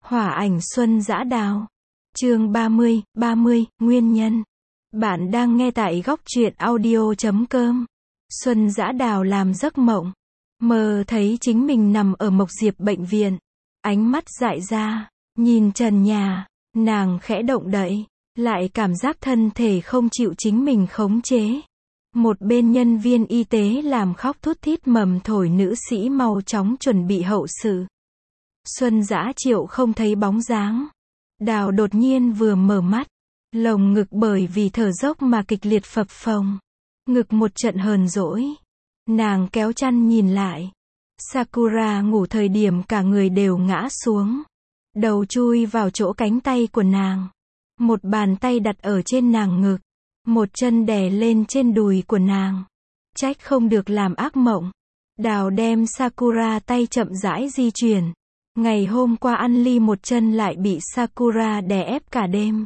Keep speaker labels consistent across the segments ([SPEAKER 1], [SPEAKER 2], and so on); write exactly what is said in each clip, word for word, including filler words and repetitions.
[SPEAKER 1] Hỏa ảnh Xuân Dã Đào. Chương ba mươi, ba mươi, Nguyên nhân. Bạn đang nghe tại góc truyện audio chấm com. Xuân Dã Đào làm giấc mộng. Mơ thấy chính mình nằm ở Mộc Diệp bệnh viện. Ánh mắt dại ra, nhìn trần nhà, nàng khẽ động đậy, lại cảm giác thân thể không chịu chính mình khống chế. Một bên nhân viên y tế làm khóc thút thít mầm thổi nữ sĩ mau chóng chuẩn bị hậu sự. Xuân Dã Triệu không thấy bóng dáng. Đào đột nhiên vừa mở mắt, lồng ngực bởi vì thở dốc mà kịch liệt phập phồng. Ngực một trận hờn dỗi. Nàng kéo chăn nhìn lại. Sakura ngủ thời điểm cả người đều ngã xuống. Đầu chui vào chỗ cánh tay của nàng. Một bàn tay đặt ở trên nàng ngực. Một chân đè lên trên đùi của nàng. Trách không được làm ác mộng. Đào đem Sakura tay chậm rãi di chuyển. Ngày hôm qua ăn ly một chân lại bị Sakura đè ép cả đêm.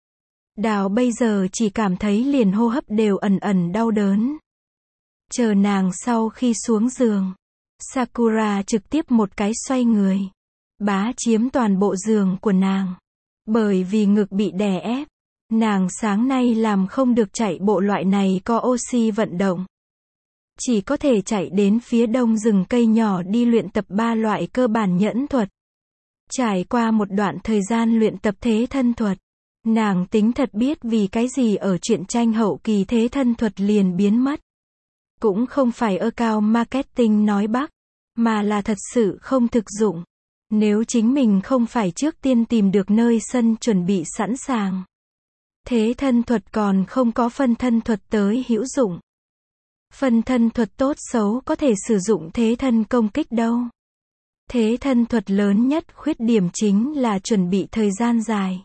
[SPEAKER 1] Đào bây giờ chỉ cảm thấy liền hô hấp đều ẩn ẩn đau đớn. Chờ nàng sau khi xuống giường, Sakura trực tiếp một cái xoay người, bá chiếm toàn bộ giường của nàng. Bởi vì ngực bị đè ép, nàng sáng nay làm không được chạy bộ loại này có oxy vận động. Chỉ có thể chạy đến phía đông rừng cây nhỏ đi luyện tập ba loại cơ bản nhẫn thuật. Trải qua một đoạn thời gian luyện tập thế thân thuật, nàng tính thật biết vì cái gì ở truyện tranh hậu kỳ thế thân thuật liền biến mất. Cũng không phải ơ cao marketing nói bác, mà là thật sự không thực dụng. Nếu chính mình không phải trước tiên tìm được nơi sân chuẩn bị sẵn sàng, thế thân thuật còn không có phân thân thuật tới hữu dụng. Phân thân thuật tốt xấu có thể sử dụng thế thân công kích đâu. Thế thân thuật lớn nhất khuyết điểm chính là chuẩn bị thời gian dài.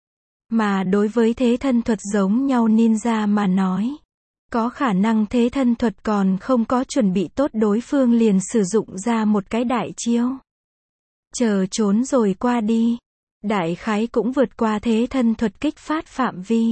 [SPEAKER 1] Mà đối với thế thân thuật giống nhau ninja mà nói, có khả năng thế thân thuật còn không có chuẩn bị tốt đối phương liền sử dụng ra một cái đại chiêu. Chờ trốn rồi qua đi. Đại khái cũng vượt qua thế thân thuật kích phát phạm vi.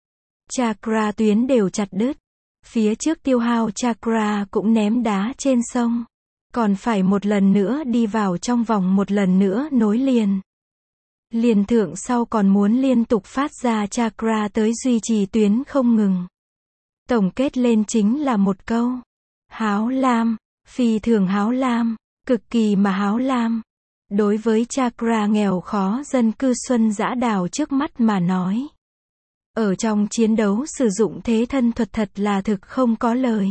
[SPEAKER 1] Chakra tuyến đều chặt đứt. Phía trước tiêu hao chakra cũng ném đá trên sông. Còn phải một lần nữa đi vào trong vòng một lần nữa nối liền. Liền thượng sau còn muốn liên tục phát ra chakra tới duy trì tuyến không ngừng. Tổng kết lên chính là một câu. Háo lam, phi thường háo lam, cực kỳ mà háo lam. Đối với chakra nghèo khó dân cư Xuân Dã Đào trước mắt mà nói. Ở trong chiến đấu sử dụng thế thân thuật thật là thực không có lời.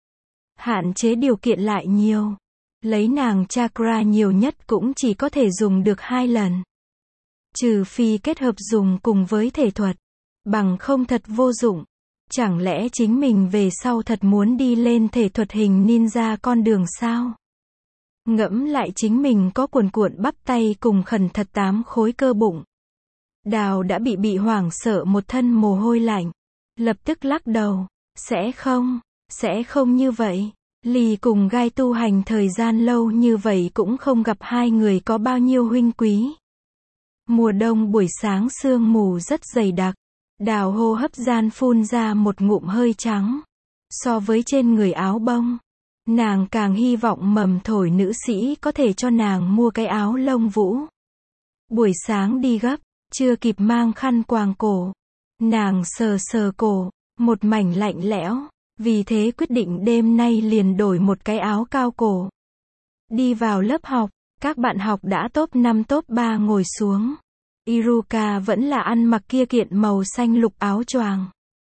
[SPEAKER 1] Hạn chế điều kiện lại nhiều. Lấy nàng chakra nhiều nhất cũng chỉ có thể dùng được hai lần. Trừ phi kết hợp dùng cùng với thể thuật. Bằng không thật vô dụng. Chẳng lẽ chính mình về sau thật muốn đi lên thể thuật hình ninja con đường sao? Ngẫm lại chính mình có cuồn cuộn bắp tay cùng khẩn thật tám khối cơ bụng. Đào đã bị bị hoảng sợ một thân mồ hôi lạnh. Lập tức lắc đầu. Sẽ không, sẽ không như vậy. Lì cùng gai tu hành thời gian lâu như vậy cũng không gặp hai người có bao nhiêu huynh quý. Mùa đông buổi sáng sương mù rất dày đặc. Đào hô hấp gian phun ra một ngụm hơi trắng. So với trên người áo bông, nàng càng hy vọng mầm thổi nữ sĩ có thể cho nàng mua cái áo lông vũ. Buổi sáng đi gấp, chưa kịp mang khăn quàng cổ. Nàng sờ sờ cổ, một mảnh lạnh lẽo, vì thế quyết định đêm nay liền đổi một cái áo cao cổ. Đi vào lớp học, các bạn học đã top năm top ba ngồi xuống. Iruka vẫn là ăn mặc kia kiện màu xanh lục áo choàng.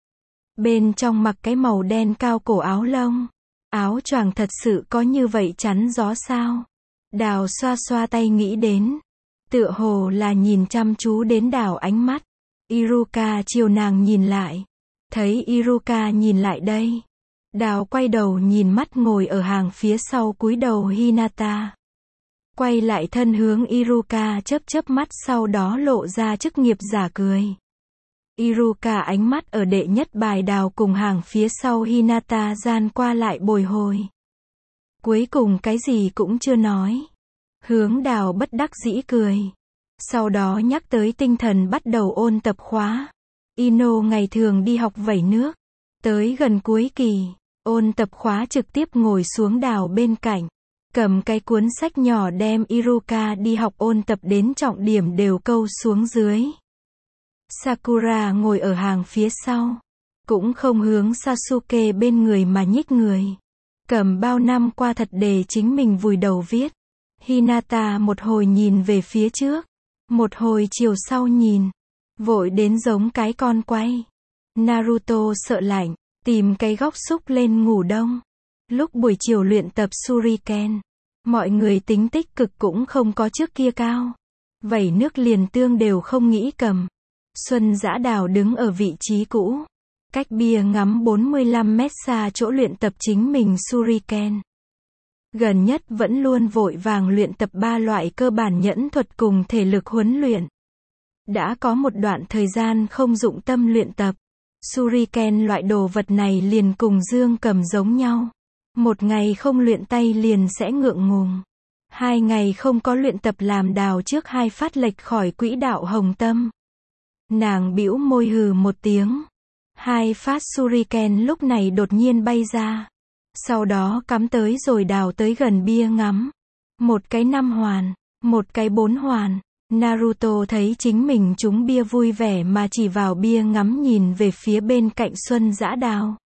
[SPEAKER 1] Bên trong mặc cái màu đen cao cổ áo lông. Áo choàng thật sự có như vậy chắn gió sao? Đào xoa xoa tay nghĩ đến. Tựa hồ là nhìn chăm chú đến Đào ánh mắt. Iruka chiều nàng nhìn lại. Thấy Iruka nhìn lại đây. Đào quay đầu nhìn mắt ngồi ở hàng phía sau cúi đầu Hinata. Quay lại thân hướng Iruka chớp chớp mắt sau đó lộ ra chức nghiệp giả cười. Iruka ánh mắt ở đệ nhất bài Đào cùng hàng phía sau Hinata gian qua lại bồi hồi. Cuối cùng cái gì cũng chưa nói. Hướng Đào bất đắc dĩ cười. Sau đó nhắc tới tinh thần bắt đầu ôn tập khóa. Ino ngày thường đi học vẩy nước. Tới gần cuối kỳ, ôn tập khóa trực tiếp ngồi xuống Đào bên cạnh. cầm cái cuốn sách nhỏ đem Iruka đi học ôn tập đến trọng điểm đều câu xuống dưới. Sakura ngồi ở hàng phía sau, cũng không hướng Sasuke bên người mà nhích người. Cầm bao năm qua thật đề chính mình vùi đầu viết. Hinata một hồi nhìn về phía trước, một hồi chiều sau nhìn, vội đến giống cái con quay. Naruto sợ lạnh, tìm cái góc xúc lên ngủ đông. Lúc buổi chiều luyện tập Shuriken, mọi người tính tích cực cũng không có trước kia cao. Vẩy nước liền tương đều không nghĩ cầm. Xuân Dã Đào đứng ở vị trí cũ, cách bia ngắm bốn mươi lăm mét xa chỗ luyện tập chính mình Shuriken. Gần nhất vẫn luôn vội vàng luyện tập ba loại cơ bản nhẫn thuật cùng thể lực huấn luyện. Đã có một đoạn thời gian không dụng tâm luyện tập. Shuriken loại đồ vật này liền cùng dương cầm giống nhau. Một ngày không luyện tay liền sẽ ngượng ngùng. Hai ngày không có luyện tập làm Đào trước hai phát lệch khỏi quỹ đạo hồng tâm. Nàng bĩu môi hừ một tiếng. Hai phát Shuriken lúc này đột nhiên bay ra. Sau đó cắm tới rồi Đào tới gần bia ngắm. Một cái năm hoàn, một cái bốn hoàn. Naruto thấy chính mình trúng bia vui vẻ mà chỉ vào bia ngắm nhìn về phía bên cạnh Xuân Dã Đào.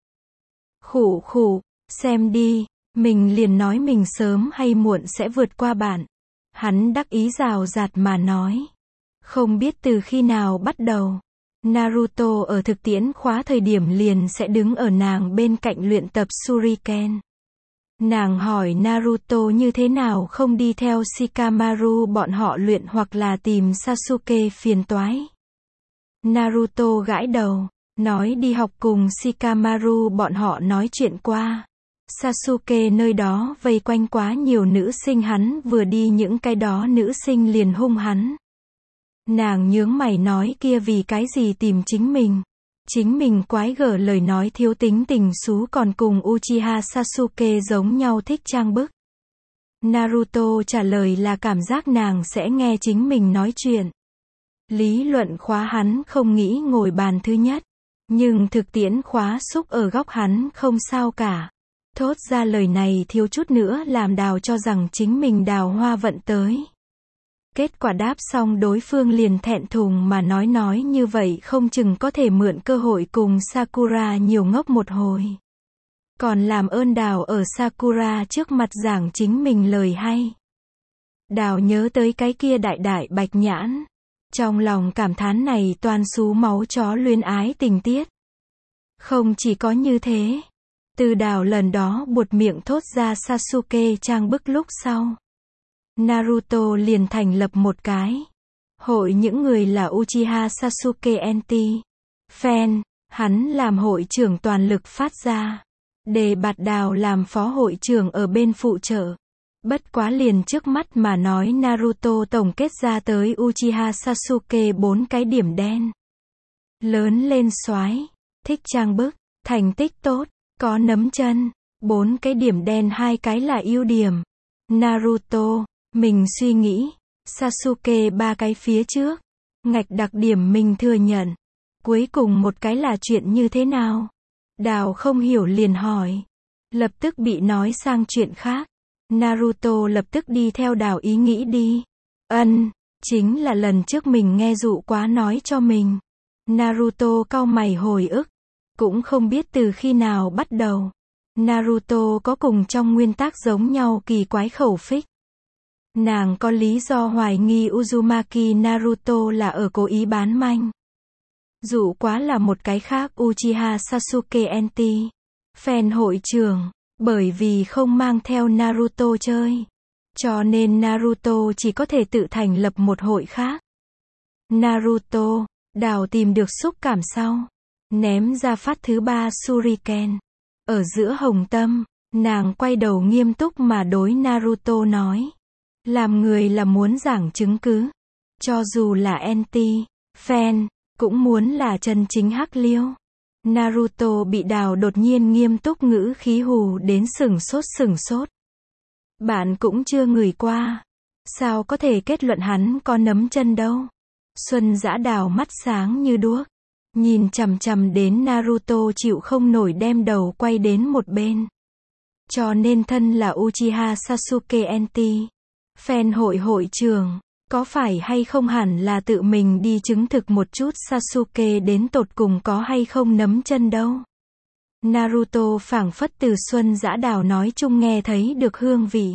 [SPEAKER 1] Khụ khụ, xem đi, mình liền nói mình sớm hay muộn sẽ vượt qua bạn. Hắn đắc ý rào rạt mà nói. Không biết từ khi nào bắt đầu, Naruto ở thực tiễn khóa thời điểm liền sẽ đứng ở nàng bên cạnh luyện tập Shuriken. Nàng hỏi Naruto như thế nào không đi theo Shikamaru bọn họ luyện hoặc là tìm Sasuke phiền toái. Naruto gãi đầu, nói đi học cùng Shikamaru bọn họ nói chuyện qua. Sasuke nơi đó vây quanh quá nhiều nữ sinh, hắn vừa đi những cái đó nữ sinh liền hung hắn. Nàng nhướng mày nói kia vì cái gì tìm chính mình. Chính mình quái gở lời nói thiếu tính tình xú còn cùng Uchiha Sasuke giống nhau thích trang bức. Naruto trả lời là cảm giác nàng sẽ nghe chính mình nói chuyện. Lý luận khóa hắn không nghĩ ngồi bàn thứ nhất. Nhưng thực tiễn khóa xúc ở góc hắn không sao cả. Thốt ra lời này thiếu chút nữa làm Đào cho rằng chính mình đào hoa vận tới. Kết quả đáp xong đối phương liền thẹn thùng mà nói nói như vậy không chừng có thể mượn cơ hội cùng Sakura nhiều ngốc một hồi. Còn làm ơn Đào ở Sakura trước mặt giảng chính mình lời hay. Đào nhớ tới cái kia đại đại bạch nhãn. Trong lòng cảm thán này toàn xú máu chó luyến ái tình tiết. Không chỉ có như thế. Từ Đào lần đó buột miệng thốt ra Sasuke trang bức lúc sau. Naruto liền thành lập một cái hội, những người là Uchiha Sasuke Anti Fan, hắn làm hội trưởng toàn lực phát ra, đề bạt Đào làm phó hội trưởng ở bên phụ trợ. Bất quá liền trước mắt mà nói Naruto tổng kết ra tới Uchiha Sasuke bốn cái điểm đen. Lớn lên soái, thích trang bức, thành tích tốt, có nấm chân, bốn cái điểm đen hai cái là ưu điểm. Naruto, mình suy nghĩ, Sasuke ba cái phía trước, ngạch đặc điểm mình thừa nhận. Cuối cùng một cái là chuyện như thế nào? Đào không hiểu liền hỏi. Lập tức bị nói sang chuyện khác. Naruto lập tức đi theo Đào ý nghĩ đi. Ân, chính là lần trước mình nghe dụ quá nói cho mình. Naruto cau mày hồi ức. Cũng không biết từ khi nào bắt đầu. Naruto có cùng trong nguyên tắc giống nhau kỳ quái khẩu phích. Nàng có lý do hoài nghi Uzumaki Naruto là ở cố ý bán manh. Dụ quá là một cái khác Uchiha Sasuke Anti Fan hội trưởng, bởi vì không mang theo Naruto chơi. Cho nên Naruto chỉ có thể tự thành lập một hội khác. Naruto, Đào tìm được xúc cảm sau. Ném ra phát thứ ba Shuriken. Ở giữa hồng tâm, nàng quay đầu nghiêm túc mà đối Naruto nói. Làm người là muốn giảng chứng cứ. Cho dù là anti, fan, cũng muốn là chân chính hắc liêu. Naruto bị Đào đột nhiên nghiêm túc ngữ khí hù đến sửng sốt sửng sốt. Bạn cũng chưa ngửi qua. Sao có thể kết luận hắn có nấm chân đâu. Xuân Dã Đào mắt sáng như đuốc. Nhìn chằm chằm đến Naruto chịu không nổi đem đầu quay đến một bên. Cho nên thân là Uchiha Sasuke Enti, fan hội hội trưởng, có phải hay không hẳn là tự mình đi chứng thực một chút Sasuke đến tột cùng có hay không nấm chân đâu. Naruto phảng phất từ Xuân Dã Đào nói chung nghe thấy được hương vị.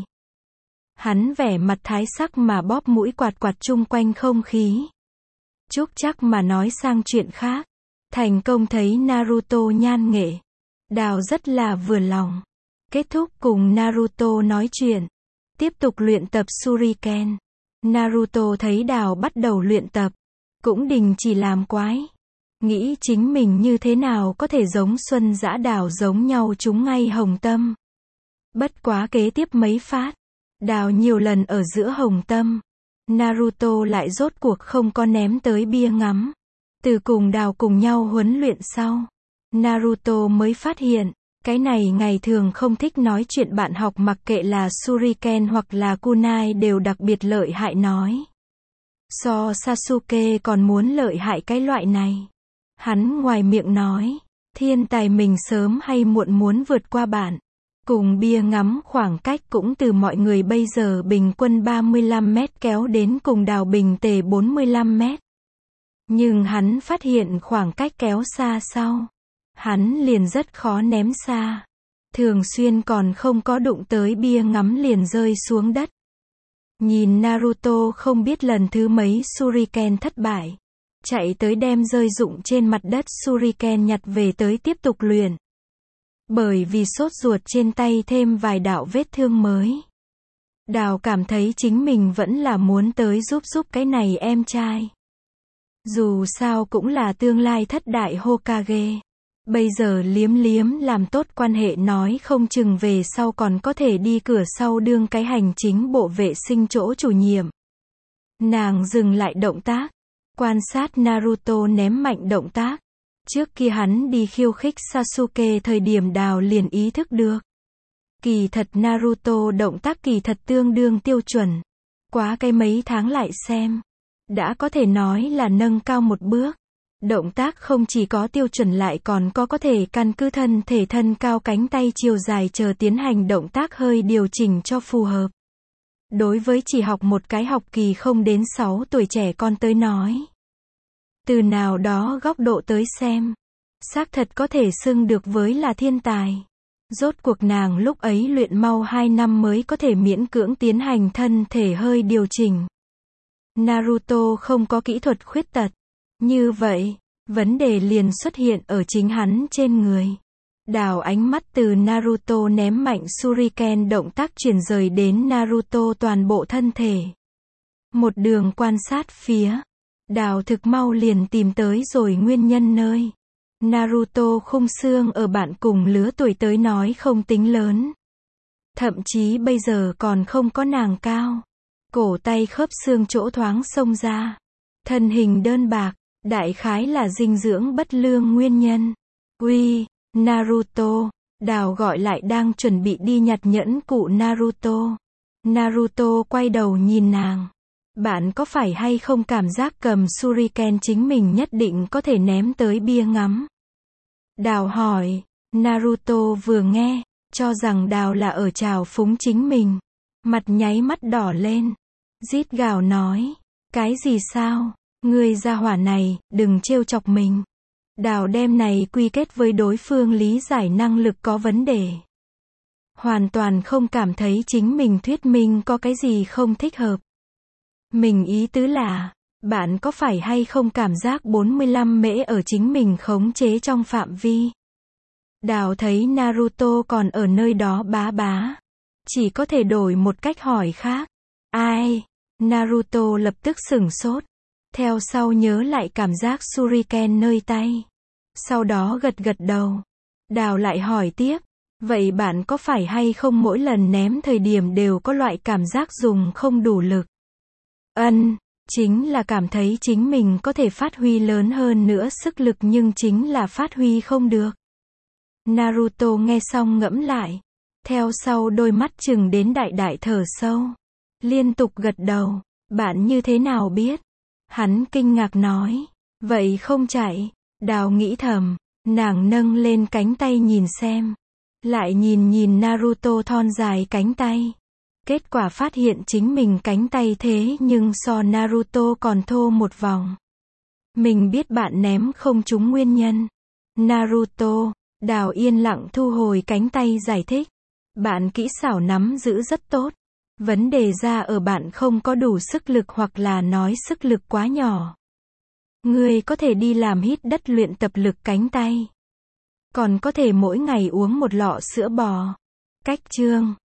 [SPEAKER 1] Hắn vẻ mặt thái sắc mà bóp mũi quạt quạt chung quanh không khí. Chúc chắc mà nói sang chuyện khác. Thành công thấy Naruto nhan nghệ. Đào rất là vừa lòng. Kết thúc cùng Naruto nói chuyện. Tiếp tục luyện tập Shuriken. Naruto thấy Đào bắt đầu luyện tập. Cũng đình chỉ làm quái. Nghĩ chính mình như thế nào có thể giống Xuân Dã Đào giống nhau trúng ngay hồng tâm. Bất quá kế tiếp mấy phát. Đào nhiều lần ở giữa hồng tâm. Naruto lại rốt cuộc không có ném tới bia ngắm. Từ cùng Đào cùng nhau huấn luyện sau. Naruto mới phát hiện. Cái này ngày thường không thích nói chuyện bạn học mặc kệ là Shuriken hoặc là Kunai đều đặc biệt lợi hại nói. So Sasuke còn muốn lợi hại cái loại này. Hắn ngoài miệng nói, thiên tài mình sớm hay muộn muốn vượt qua bạn. Cùng bia ngắm khoảng cách cũng từ mọi người bây giờ bình quân ba mươi lăm mét kéo đến cùng Đào bình tề bốn mươi lăm mét. Nhưng hắn phát hiện khoảng cách kéo xa sau. Hắn liền rất khó ném xa. Thường xuyên còn không có đụng tới bia ngắm liền rơi xuống đất. Nhìn Naruto không biết lần thứ mấy Shuriken thất bại. Chạy tới đem rơi rụng trên mặt đất Shuriken nhặt về tới tiếp tục luyện. Bởi vì sốt ruột trên tay thêm vài đạo vết thương mới. Đào cảm thấy chính mình vẫn là muốn tới giúp giúp cái này em trai. Dù sao cũng là tương lai thất đại Hokage. Bây giờ liếm liếm làm tốt quan hệ nói không chừng về sau còn có thể đi cửa sau đương cái hành chính bộ vệ sinh chỗ chủ nhiệm. Nàng dừng lại động tác. Quan sát Naruto ném mạnh động tác. Trước kia hắn đi khiêu khích Sasuke thời điểm Đào liền ý thức được. Kỳ thật Naruto động tác kỳ thật tương đương tiêu chuẩn. Quá cái mấy tháng lại xem. Đã có thể nói là nâng cao một bước. Động tác không chỉ có tiêu chuẩn lại còn có có thể căn cứ thân thể thân cao cánh tay chiều dài chờ tiến hành động tác hơi điều chỉnh cho phù hợp. Đối với chỉ học một cái học kỳ không đến sáu tuổi trẻ con tới nói. Từ nào đó góc độ tới xem. Xác thật có thể xưng được với là thiên tài. Rốt cuộc nàng lúc ấy luyện mau hai năm mới có thể miễn cưỡng tiến hành thân thể hơi điều chỉnh. Naruto không có kỹ thuật khuyết tật. Như vậy, vấn đề liền xuất hiện ở chính hắn trên người. Đào ánh mắt từ Naruto ném mạnh Shuriken động tác chuyển rời đến Naruto toàn bộ thân thể. Một đường quan sát phía. Đào thực mau liền tìm tới rồi nguyên nhân nơi. Naruto khung xương ở bạn cùng lứa tuổi tới nói không tính lớn. Thậm chí bây giờ còn không có nàng cao. Cổ tay khớp xương chỗ thoáng xông ra. Thân hình đơn bạc, đại khái là dinh dưỡng bất lương nguyên nhân. Uy, Naruto, Đào gọi lại đang chuẩn bị đi nhặt nhẫn cụ Naruto. Naruto quay đầu nhìn nàng. Bạn có phải hay không cảm giác cầm Shuriken chính mình nhất định có thể ném tới bia ngắm? Đào hỏi. Naruto vừa nghe, cho rằng Đào là ở trào phúng chính mình. Mặt nháy mắt đỏ lên. Rít gào nói. Cái gì sao? Ngươi gia hỏa này, đừng trêu chọc mình. Đào đem này quy kết với đối phương lý giải năng lực có vấn đề. Hoàn toàn không cảm thấy chính mình thuyết minh có cái gì không thích hợp. Mình ý tứ là, bạn có phải hay không cảm giác bốn mươi lăm mễ ở chính mình khống chế trong phạm vi? Đào thấy Naruto còn ở nơi đó bá bá. Chỉ có thể đổi một cách hỏi khác. Ai? Naruto lập tức sửng sốt. Theo sau nhớ lại cảm giác Shuriken nơi tay. Sau đó gật gật đầu. Đào lại hỏi tiếp. Vậy bạn có phải hay không mỗi lần ném thời điểm đều có loại cảm giác dùng không đủ lực? Ân, chính là cảm thấy chính mình có thể phát huy lớn hơn nữa sức lực nhưng chính là phát huy không được. Naruto nghe xong ngẫm lại. Theo sau đôi mắt chừng đến đại đại thở sâu. Liên tục gật đầu. Bạn như thế nào biết? Hắn kinh ngạc nói. Vậy không chạy. Đào nghĩ thầm. Nàng nâng lên cánh tay nhìn xem. Lại nhìn nhìn Naruto thon dài cánh tay. Kết quả phát hiện chính mình cánh tay thế nhưng so Naruto còn thô một vòng. Mình biết bạn ném không trúng nguyên nhân. Naruto, Đào yên lặng thu hồi cánh tay giải thích. Bạn kỹ xảo nắm giữ rất tốt. Vấn đề ra ở bạn không có đủ sức lực hoặc là nói sức lực quá nhỏ. Ngươi có thể đi làm hít đất luyện tập lực cánh tay. Còn có thể mỗi ngày uống một lọ sữa bò. Cách chương